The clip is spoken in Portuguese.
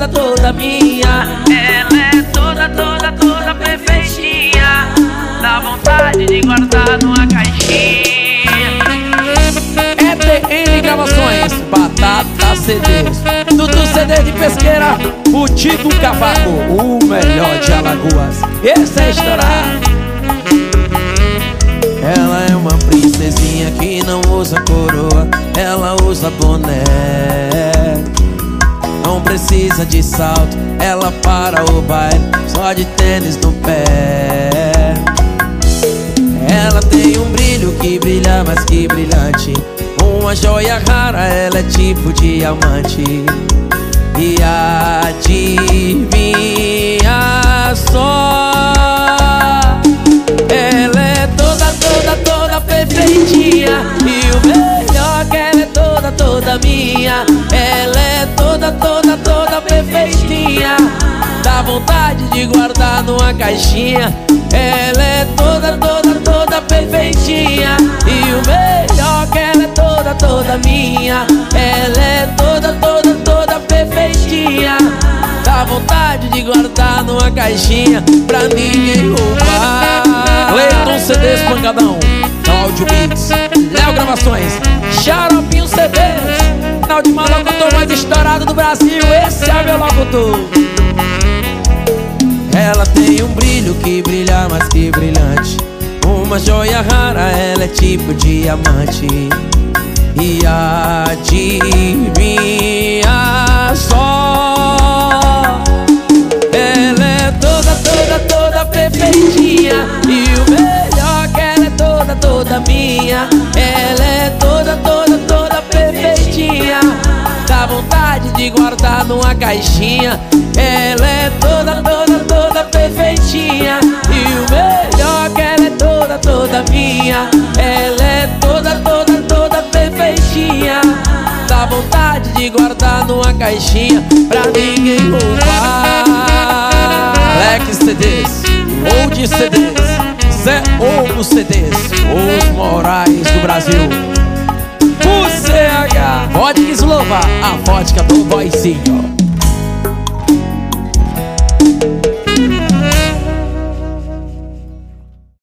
toda, toda minha. Ela é toda, toda, toda perfeitinha. Dá vontade de guardar numa caixinha. ETN Gravações, Batata CDs, Dudu CD de Pesqueira, o Tito Cavaco, o melhor de Alagoas. Esse é estourar. Ela é uma princesinha que não usa coroa, ela usa boné. Não precisa de salto, ela para o baile só de tênis no pé. Ela tem um brilho que brilha mais que brilhante, uma joia rara, ela é tipo diamante. E adivinha só, ela é toda, toda, toda perfeitinha. E o melhor que ela é toda, toda minha. Ela é toda, toda, toda perfeitinha. Dá vontade de guardar numa caixinha. Ela é toda, toda, toda perfeitinha. E o melhor que ela é toda, toda minha. Ela é toda, toda, toda perfeitinha. Dá vontade de guardar numa caixinha pra ninguém roubar. Cleiton CDs Pancadão, Cláudio Beats, Léo Gravações, Xaropinho CDs, final de mão locutor mais estourado do Brasil. Esse é meu locutor. Ela tem um brilho que brilha mais que brilhante, uma joia rara, ela é tipo diamante. E adivinha só, ela é toda, toda, toda perfeitinha. E o melhor que ela é toda, toda minha. Ela é toda, toda, toda perfeitinha. Dá vontade de guardar numa caixinha. Ela é toda, toda, toda perfeitinha. E o melhor que ela é toda, toda minha. Ela é toda, toda, toda perfeitinha. Dá vontade de guardar numa caixinha pra ninguém roubar. Black CDs, Old CDs, Zé Ovo CDs, os Morais do Brasil. O CH, vodka Slova, a vodka do voicinho.